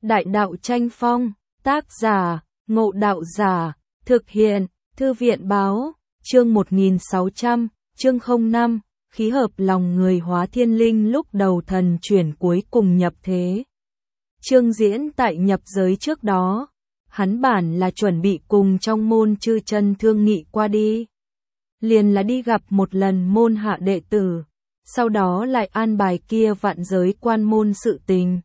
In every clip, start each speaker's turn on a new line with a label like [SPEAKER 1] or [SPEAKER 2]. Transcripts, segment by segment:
[SPEAKER 1] Đại đạo tranh phong, tác giả, Ngộ Đạo Giả, thực hiện, Thư viện Báo, chương 1600, chương 05, khí hợp lòng người hóa thiên linh lúc đầu thần chuyển cuối cùng nhập thế. Chương diễn tại nhập giới trước đó, hắn bản là chuẩn bị cùng trong môn chư chân thương nghị qua đi. Liền là đi gặp một lần môn hạ đệ tử, sau đó lại an bài kia vạn giới quan môn sự tình.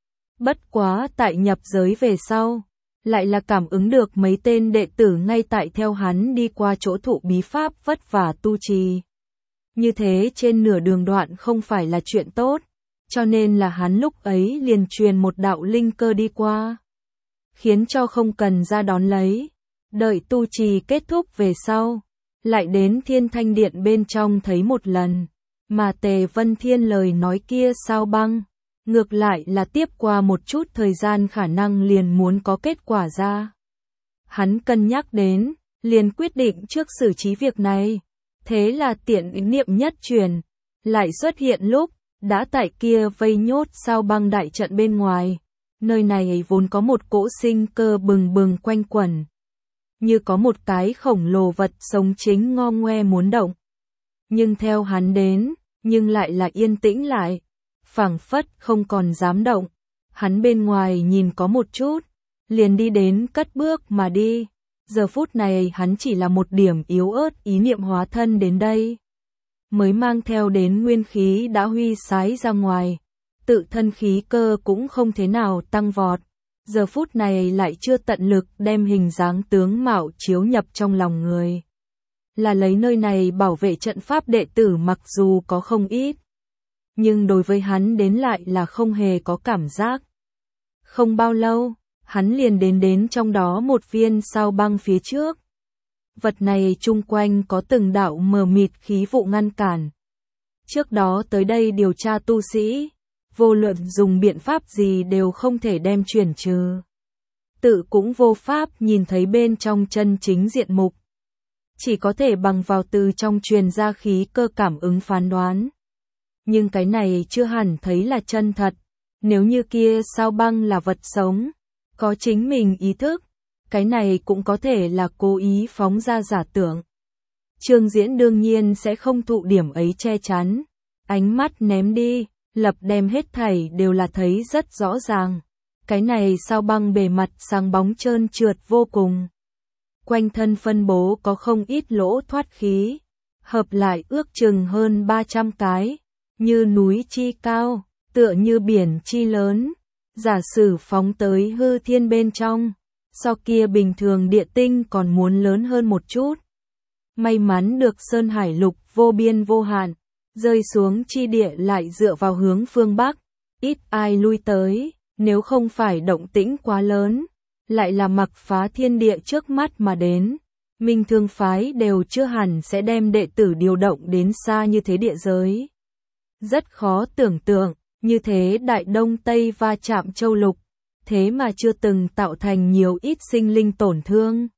[SPEAKER 1] Bất quá tại nhập giới về sau, lại là cảm ứng được mấy tên đệ tử ngay tại theo hắn đi qua chỗ thụ bí pháp vất vả tu trì. Như thế trên nửa đường đoạn không phải là chuyện tốt, cho nên là hắn lúc ấy liền truyền một đạo linh cơ đi qua, khiến cho không cần ra đón lấy, đợi tu trì kết thúc về sau, lại đến Thiên Thanh Điện bên trong thấy một lần, mà Tề Vân Thiên lời nói kia sao băng, ngược lại là tiếp qua một chút thời gian khả năng liền muốn có kết quả ra. Hắn cân nhắc đến, liền quyết định trước xử trí việc này, thế là tiện ý niệm nhất truyền, lại xuất hiện lúc, đã tại kia vây nhốt sao băng đại trận bên ngoài, nơi này vốn có một cỗ sinh cơ bừng bừng quanh quẩn, như có một cái khổng lồ vật sống chính ngo ngoe muốn động. Nhưng theo hắn đến, nhưng lại là yên tĩnh lại, phảng phất không còn dám động. Hắn bên ngoài nhìn có một chút, liền đi đến cất bước mà đi. Giờ phút này hắn chỉ là một điểm yếu ớt ý niệm hóa thân đến đây, mới mang theo đến nguyên khí đã huy sái ra ngoài, tự thân khí cơ cũng không thế nào tăng vọt. Giờ phút này lại chưa tận lực đem hình dáng tướng mạo chiếu nhập trong lòng người. Là lấy nơi này bảo vệ trận pháp đệ tử mặc dù có không ít, nhưng đối với hắn đến lại là không hề có cảm giác. Không bao lâu, hắn liền đến trong đó một viên sao băng phía trước. Vật này chung quanh có từng đạo mờ mịt khí vụ ngăn cản. Trước đó tới đây điều tra tu sĩ, vô luận dùng biện pháp gì đều không thể đem chuyển trừ. Tự cũng vô pháp nhìn thấy bên trong chân chính diện mục. Chỉ có thể bằng vào từ trong truyền ra khí cơ cảm ứng phán đoán. Nhưng cái này chưa hẳn thấy là chân thật. Nếu như kia sao băng là vật sống, có chính mình ý thức, cái này cũng có thể là cố ý phóng ra giả tưởng. Trương Diễn đương nhiên sẽ không thụ điểm ấy che chắn. Ánh mắt ném đi, lập đem hết thảy đều là thấy rất rõ ràng. Cái này sao băng bề mặt sáng bóng trơn trượt vô cùng. Quanh thân phân bố có không ít lỗ thoát khí, hợp lại ước chừng hơn 300 cái, như núi chi cao, tựa như biển chi lớn. Giả sử phóng tới hư thiên bên trong, so kia bình thường địa tinh còn muốn lớn hơn một chút. May mắn được Sơn Hải Lục vô biên vô hạn, rơi xuống chi địa lại dựa vào hướng phương Bắc, ít ai lui tới, nếu không phải động tĩnh quá lớn, lại là mặc phá thiên địa trước mắt mà đến. Minh Thương phái đều chưa hẳn sẽ đem đệ tử điều động đến xa như thế địa giới. Rất khó tưởng tượng, như thế Đại Đông Tây va chạm châu lục, thế mà chưa từng tạo thành nhiều ít sinh linh tổn thương.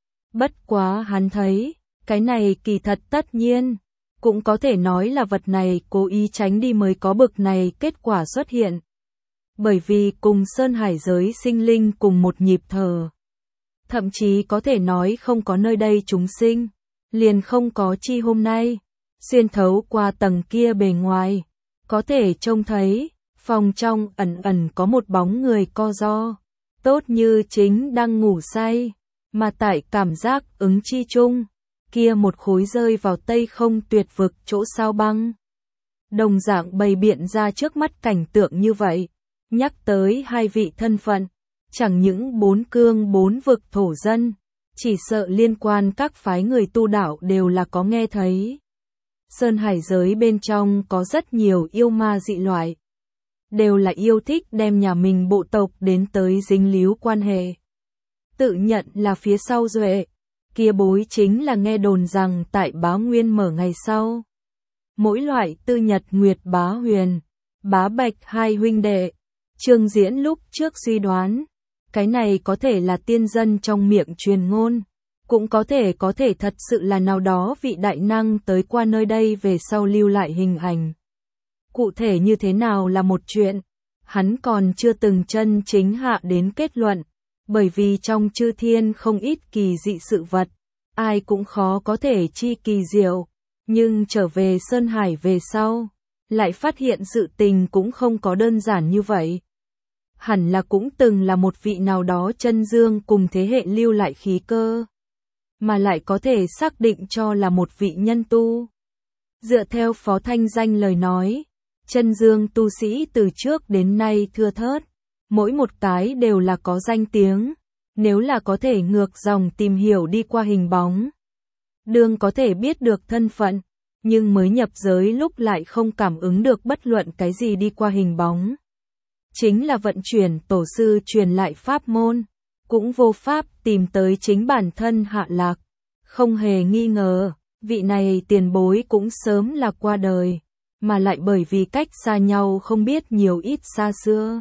[SPEAKER 1] Bất quá hắn thấy, cái này kỳ thật tất nhiên, cũng có thể nói là vật này cố ý tránh đi mới có bực này kết quả xuất hiện. Bởi vì cùng Sơn Hải giới sinh linh cùng một nhịp thở. Thậm chí có thể nói không có nơi đây chúng sinh, liền không có chi hôm nay. Xuyên thấu qua tầng kia bề ngoài, có thể trông thấy, phòng trong ẩn ẩn có một bóng người co ro, tốt như chính đang ngủ say, mà tại cảm giác ứng chi chung, kia một khối rơi vào tây không tuyệt vực chỗ sao băng. Đồng dạng bày biện ra trước mắt cảnh tượng như vậy, nhắc tới hai vị thân phận, chẳng những bốn cương bốn vực thổ dân, chỉ sợ liên quan các phái người tu đạo đều là có nghe thấy. Sơn Hải giới bên trong có rất nhiều yêu ma dị loại, đều là yêu thích đem nhà mình bộ tộc đến tới dính líu quan hệ. Tự nhận là phía sau duệ, kia bối chính là nghe đồn rằng tại Bá Nguyên mở ngày sau. Mỗi loại Tư Nhật Nguyệt Bá Huyền, Bá Bạch hai huynh đệ, Trương Diễn lúc trước suy đoán, cái này có thể là tiên dân trong miệng truyền ngôn, cũng có thể thật sự là nào đó vị đại năng tới qua nơi đây về sau lưu lại hình ảnh. Cụ thể như thế nào là một chuyện, hắn còn chưa từng chân chính hạ đến kết luận, bởi vì trong chư thiên không ít kỳ dị sự vật, ai cũng khó có thể chi kỳ diệu, nhưng trở về Sơn Hải về sau, lại phát hiện sự tình cũng không có đơn giản như vậy. Hẳn là cũng từng là một vị nào đó chân dương cùng thế hệ lưu lại khí cơ, mà lại có thể xác định cho là một vị nhân tu. Dựa theo Phó Thanh Danh lời nói, chân dương tu sĩ từ trước đến nay thưa thớt, mỗi một cái đều là có danh tiếng, nếu là có thể ngược dòng tìm hiểu đi qua hình bóng, đương có thể biết được thân phận, nhưng mới nhập giới lúc lại không cảm ứng được bất luận cái gì đi qua hình bóng. Chính là vận chuyển tổ sư truyền lại pháp môn, cũng vô pháp tìm tới chính bản thân hạ lạc. Không hề nghi ngờ, vị này tiền bối cũng sớm là qua đời, mà lại bởi vì cách xa nhau không biết nhiều ít xa xưa.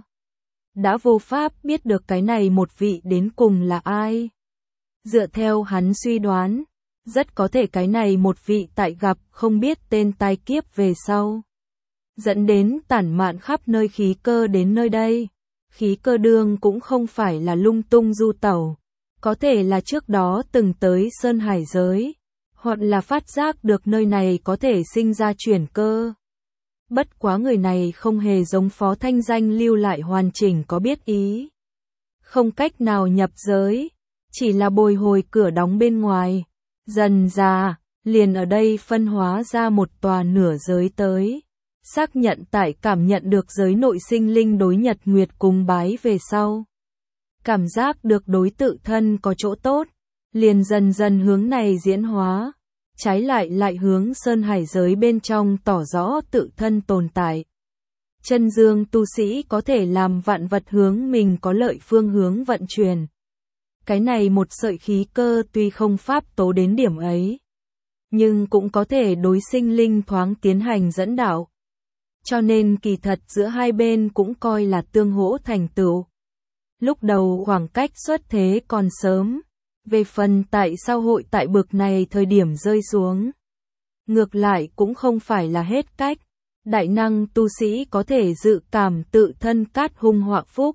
[SPEAKER 1] Đã vô pháp biết được cái này một vị đến cùng là ai. Dựa theo hắn suy đoán, rất có thể cái này một vị tại gặp không biết tên tai kiếp về sau, dẫn đến tản mạn khắp nơi khí cơ đến nơi đây. Khí cơ đương cũng không phải là lung tung du tẩu, có thể là trước đó từng tới Sơn Hải giới, hoặc là phát giác được nơi này có thể sinh ra chuyển cơ. Bất quá người này không hề giống Phó Thanh Danh lưu lại hoàn chỉnh có biết ý. Không cách nào nhập giới, chỉ là bồi hồi cửa đóng bên ngoài. Dần ra, liền ở đây phân hóa ra một tòa nửa giới tới. Xác nhận tại cảm nhận được giới nội sinh linh đối nhật nguyệt cung bái về sau. Cảm giác được đối tự thân có chỗ tốt, liền dần dần hướng này diễn hóa. Trái lại hướng Sơn Hải giới bên trong tỏ rõ tự thân tồn tại. Chân dương tu sĩ có thể làm vạn vật hướng mình có lợi phương hướng vận chuyển. Cái này một sợi khí cơ tuy không pháp tố đến điểm ấy, nhưng cũng có thể đối sinh linh thoáng tiến hành dẫn đạo. Cho nên kỳ thật giữa hai bên cũng coi là tương hỗ thành tựu. Lúc đầu khoảng cách xuất thế còn sớm, về phần tại sao hội tại bực này thời điểm rơi xuống. Ngược lại cũng không phải là hết cách, đại năng tu sĩ có thể dự cảm tự thân cát hung họa phúc.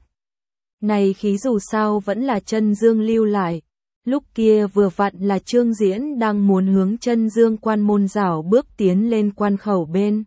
[SPEAKER 1] Này khí dù sao vẫn là chân dương lưu lại, lúc kia vừa vặn là Trương Diễn đang muốn hướng chân dương quan môn rảo bước tiến lên quan khẩu bên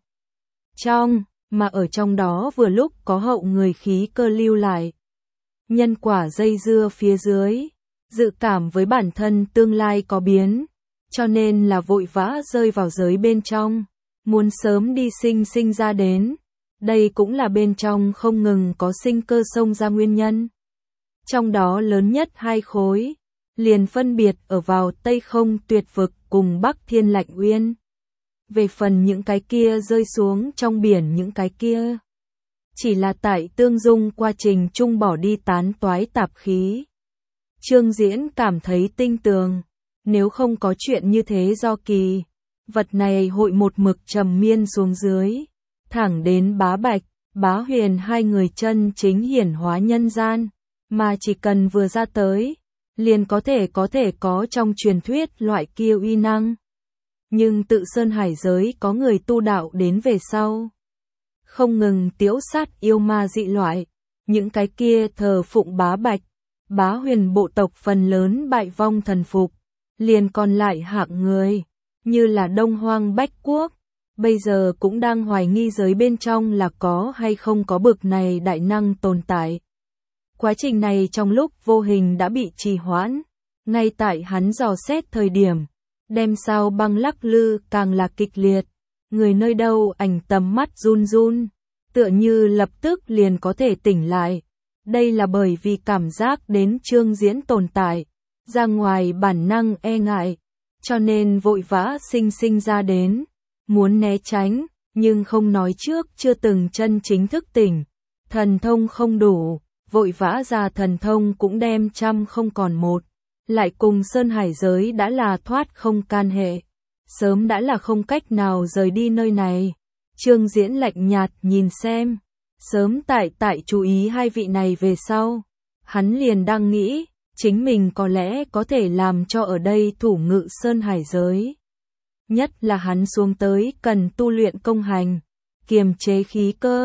[SPEAKER 1] trong, mà ở trong đó vừa lúc có hậu người khí cơ lưu lại. Nhân quả dây dưa phía dưới, dự cảm với bản thân tương lai có biến, cho nên là vội vã rơi vào giới bên trong, muốn sớm đi sinh ra đến. Đây cũng là bên trong không ngừng có sinh cơ xông ra nguyên nhân. Trong đó lớn nhất hai khối, liền phân biệt ở vào Tây Không Tuyệt Vực cùng Bắc Thiên Lạnh Uyên. Về phần những cái kia rơi xuống trong biển những cái kia, chỉ là tại tương dung quá trình chung bỏ đi tán toái tạp khí. Trương Diễn cảm thấy tinh tường, nếu không có chuyện như thế do kỳ, vật này hội một mực trầm miên xuống dưới, thẳng đến Bá Bạch, Bá Huyền hai người chân chính hiển hóa nhân gian, mà chỉ cần vừa ra tới, liền có thể có trong truyền thuyết loại kia uy năng. Nhưng tự Sơn Hải giới có người tu đạo đến về sau, không ngừng tiễu sát yêu ma dị loại, những cái kia thờ phụng Bá Bạch, Bá Huyền bộ tộc phần lớn bại vong thần phục, liền còn lại hạng người, như là Đông Hoang Bách Quốc, bây giờ cũng đang hoài nghi giới bên trong là có hay không có bực này đại năng tồn tại. Quá trình này trong lúc vô hình đã bị trì hoãn, ngay tại hắn dò xét thời điểm, đem sao băng lắc lư càng là kịch liệt, người nơi đâu ảnh tầm mắt run run, tựa như lập tức liền có thể tỉnh lại. Đây là bởi vì cảm giác đến Trương Diễn tồn tại, ra ngoài bản năng e ngại, cho nên vội vã sinh ra đến, muốn né tránh, nhưng không nói trước chưa từng chân chính thức tỉnh, thần thông không đủ, vội vã ra thần thông cũng đem trăm không còn một, lại cùng Sơn Hải giới đã là thoát không can hệ, sớm đã là không cách nào rời đi nơi này. Trương Diễn lạnh nhạt nhìn xem, sớm tại chú ý hai vị này về sau, hắn liền đang nghĩ, chính mình có lẽ có thể làm cho ở đây thủ ngự Sơn Hải giới. Nhất là hắn xuống tới cần tu luyện công hành, kiềm chế khí cơ,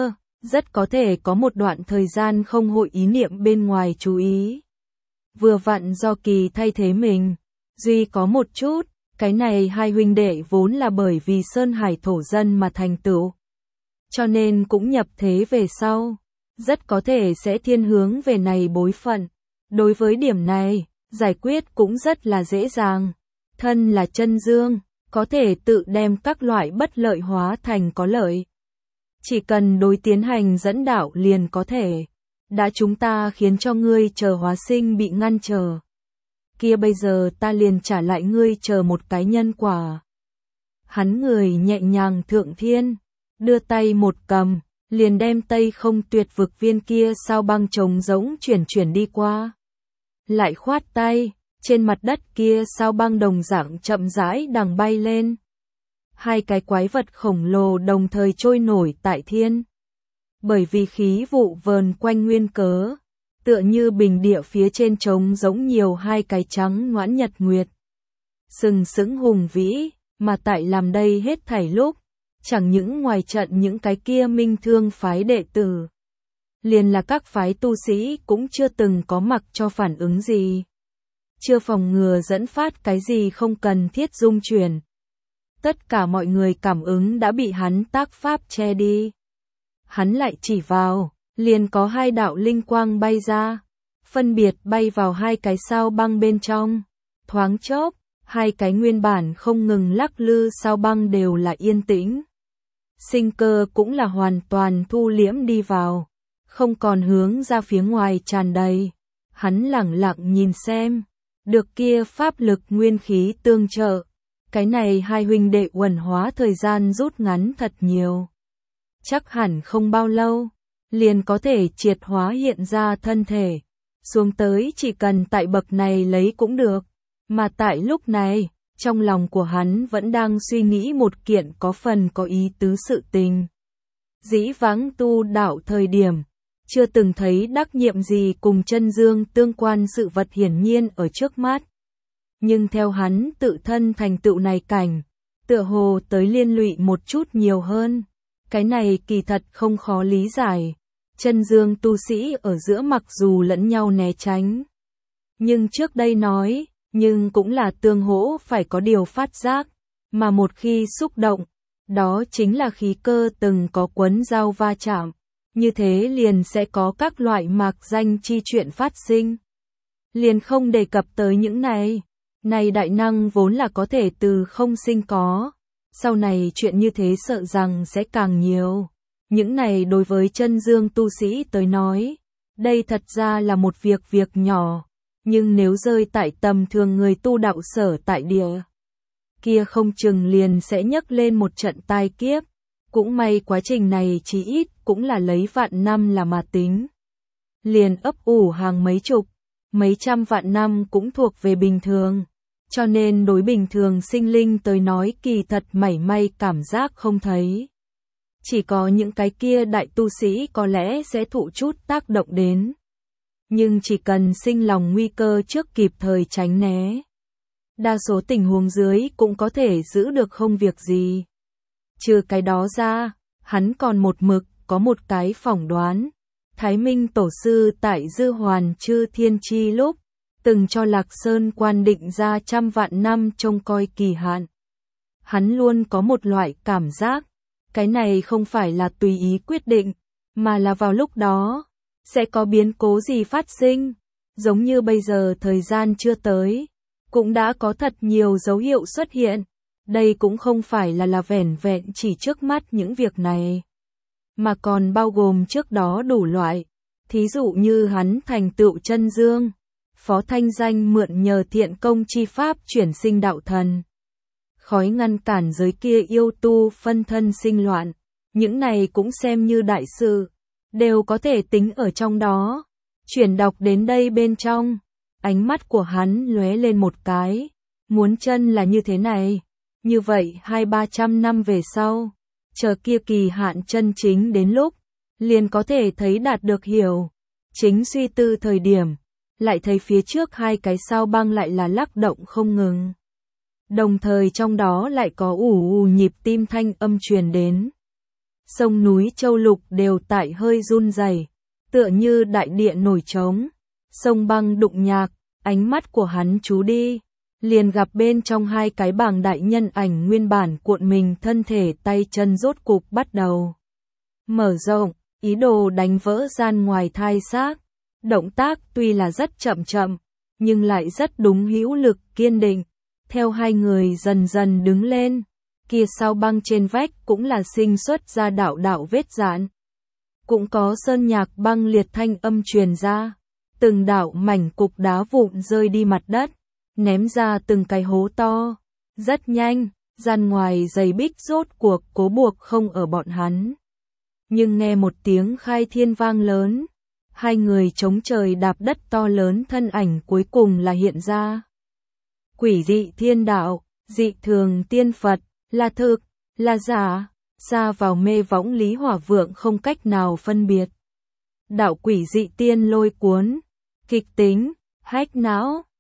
[SPEAKER 1] rất có thể có một đoạn thời gian không hội ý niệm bên ngoài chú ý. Vừa vặn do Kỳ thay thế mình, duy có một chút, cái này hai huynh đệ vốn là bởi vì Sơn Hải thổ dân mà thành tựu. Cho nên cũng nhập thế về sau, rất có thể sẽ thiên hướng về này bối phận. Đối với điểm này, giải quyết cũng rất là dễ dàng. Thân là chân dương, có thể tự đem các loại bất lợi hóa thành có lợi. Chỉ cần đối tiến hành dẫn đạo liền có thể. Đã chúng ta khiến cho ngươi chờ hóa sinh bị ngăn trở. Kia bây giờ ta liền trả lại ngươi chờ một cái nhân quả. Hắn người nhẹ nhàng thượng thiên, đưa tay một cầm, liền đem Tây Không Tuyệt Vực viên kia sao băng trống rỗng chuyển đi qua. Lại khoát tay, trên mặt đất kia sao băng đồng dạng chậm rãi đằng bay lên. Hai cái quái vật khổng lồ đồng thời trôi nổi tại thiên. Bởi vì khí vụ vờn quanh nguyên cớ, tựa như bình địa phía trên trống giống nhiều hai cái trắng ngoãn nhật nguyệt. Sừng sững hùng vĩ, mà tại làm đây hết thảy lúc, chẳng những ngoài trận những cái kia minh thương phái đệ tử. Liền là các phái tu sĩ cũng chưa từng có mặc cho phản ứng gì. Chưa phòng ngừa dẫn phát cái gì không cần thiết dung chuyển. Tất cả mọi người cảm ứng đã bị hắn tác pháp che đi. Hắn lại chỉ vào, liền có hai đạo linh quang bay ra, phân biệt bay vào hai cái sao băng bên trong. Thoáng chốc, hai cái nguyên bản không ngừng lắc lư sao băng đều là yên tĩnh. Sinh cơ cũng là hoàn toàn thu liễm đi vào, không còn hướng ra phía ngoài tràn đầy. Hắn lẳng lặng nhìn xem, được kia pháp lực nguyên khí tương trợ. Cái này hai huynh đệ uẩn hóa thời gian rút ngắn thật nhiều. Chắc hẳn không bao lâu, liền có thể triệt hóa hiện ra thân thể. Xuống tới chỉ cần tại bậc này lấy cũng được. Mà tại lúc này, trong lòng của hắn vẫn đang suy nghĩ một kiện có phần có ý tứ sự tình. Dĩ vãng tu đạo thời điểm, chưa từng thấy đắc nhiệm gì cùng chân dương tương quan sự vật hiển nhiên ở trước mắt. Nhưng theo hắn tự thân thành tựu này cảnh, tựa hồ tới liên lụy một chút nhiều hơn. Cái này kỳ thật không khó lý giải. Chân dương tu sĩ ở giữa mặc dù lẫn nhau né tránh. Nhưng trước đây nói, nhưng cũng là tương hỗ phải có điều phát giác. Mà một khi xúc động, đó chính là khí cơ từng có quấn dao va chạm. Như thế liền sẽ có các loại mạc danh chi chuyện phát sinh. Liền không đề cập tới những này. Này đại năng vốn là có thể từ không sinh có. Sau này chuyện như thế sợ rằng sẽ càng nhiều. Những này đối với chân dương tu sĩ tới nói, đây thật ra là một việc nhỏ. Nhưng nếu rơi tại tầm thường người tu đạo sở tại địa, kia không chừng liền sẽ nhấc lên một trận tai kiếp. Cũng may quá trình này chí ít cũng là lấy vạn năm là mà tính. Liền ấp ủ hàng mấy chục, mấy trăm vạn năm cũng thuộc về bình thường. Cho nên đối bình thường sinh linh tới nói kỳ thật mảy may cảm giác không thấy. Chỉ có những cái kia đại tu sĩ có lẽ sẽ thụ chút tác động đến. Nhưng chỉ cần sinh lòng nguy cơ trước kịp thời tránh né. Đa số tình huống dưới cũng có thể giữ được không việc gì. Trừ cái đó ra, hắn còn một mực có một cái phỏng đoán. Thái Minh Tổ sư tại Dư Hoàn Chư Thiên Chi lúc, từng cho Lạc Sơn quan định ra 100 vạn năm trông coi kỳ hạn. Hắn luôn có một loại cảm giác, cái này không phải là tùy ý quyết định, mà là vào lúc đó, sẽ có biến cố gì phát sinh. Giống như bây giờ thời gian chưa tới, cũng đã có thật nhiều dấu hiệu xuất hiện. Đây cũng không phải là vẻn vẹn chỉ trước mắt những việc này, mà còn bao gồm trước đó đủ loại. Thí dụ như hắn thành tựu chân dương, Phó Thanh Danh mượn nhờ thiện công chi pháp chuyển sinh đạo thần. Khói ngăn cản giới kia yêu tu phân thân sinh loạn, những này cũng xem như đại sự, đều có thể tính ở trong đó. Chuyển đọc đến đây bên trong, ánh mắt của hắn lóe lên một cái, muốn chân là như thế này, như vậy 200-300 năm về sau, chờ kia kỳ hạn chân chính đến lúc, liền có thể thấy đạt được hiểu. Chính suy tư thời điểm, lại thấy phía trước hai cái sao băng lại là lắc động không ngừng. Đồng thời trong đó lại có ù ù nhịp tim thanh âm truyền đến. sông núi châu lục đều tại hơi run rẩy, tựa như đại địa nổi trống. Sông băng đụng nhạc, ánh mắt của hắn chú đi, liền gặp bên trong hai cái bảng đại nhân ảnh nguyên bản cuộn mình thân thể tay chân rốt cục bắt đầu mở rộng, ý đồ đánh vỡ gian ngoài thai xác. Động tác tuy là rất chậm chậm, nhưng lại rất đúng hữu lực kiên định. Theo hai người dần dần đứng lên, kia sao băng trên vách cũng là sinh xuất ra đạo đạo vết rạn. Cũng có sơn nhạc băng liệt thanh âm truyền ra, từng đạo mảnh cục đá vụn rơi đi mặt đất, ném ra từng cái hố to. Rất nhanh, gian ngoài dày bích rốt cuộc cố buộc không ở bọn hắn. Nhưng nghe một tiếng khai thiên vang lớn, hai người chống trời đạp đất to lớn thân ảnh cuối cùng là hiện ra. Quỷ dị thiên đạo, dị thường tiên Phật, là thực, là giả, xa vào mê võng Lý Hỏa Vượng không cách nào phân biệt. Đạo quỷ dị tiên lôi cuốn, kịch tính, hách não,